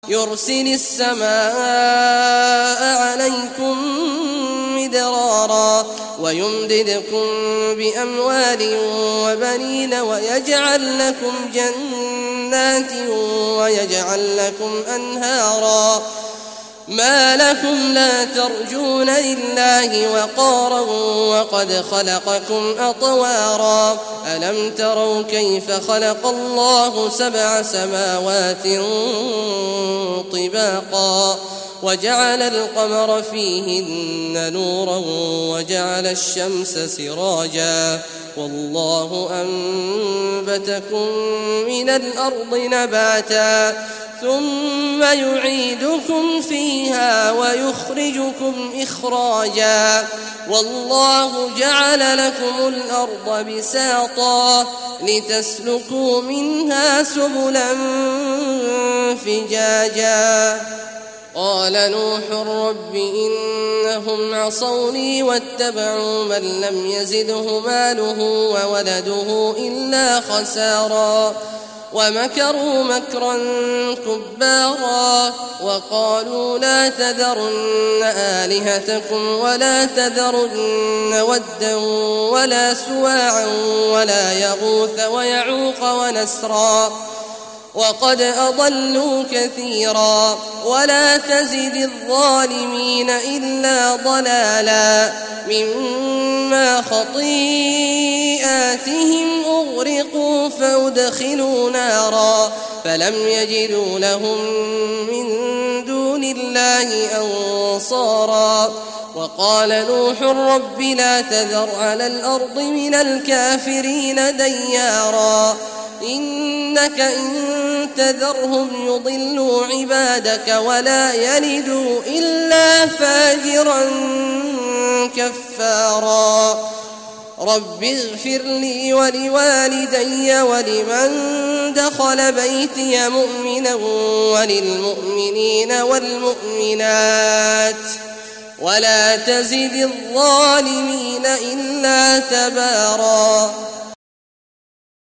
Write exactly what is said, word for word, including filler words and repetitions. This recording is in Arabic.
يرسل السماء عليكم مدرارا ويمددكم بأموال وبنين ويجعل لكم جنات ويجعل لكم أنهارا ما لكم لا ترجون لله وقارا وقد خلقكم أطوارا ألم تروا كيف خلق الله سبع سماوات طباقا وجعل القمر فيهن نورا وجعل الشمس سراجا والله أنبتكم من الأرض نباتا ثم يعيدكم فيها ويخرجكم إخراجا والله جعل لكم الأرض بساطا لتسلكوا منها سبلا فجاجا قال نوح رب إنهم عصوني واتبعوا من لم يزده ماله وولده إلا خسارا ومكروا مكرا كبارا وقالوا لا تذرن آلهتكم ولا تذرن ودا ولا سواعا ولا يغوث ويعوق ونسرا وقد أضلوا كثيرا ولا تزد الظالمين إلا ضلالا مما خطيئاتهم أغرقوا فأدخلوا نارا فلم يجدوا لهم من دون الله أنصارا وقال نوح رب لا تذر على الأرض من الكافرين ديارا إنك إن تذرهم يضلوا عبادك ولا يلدوا إلا فاجرا كفارا رب اغفر لي ولوالدي ولمن دخل بيتي مؤمنا وللمؤمنين والمؤمنات ولا تزد الظالمين إلا تبارا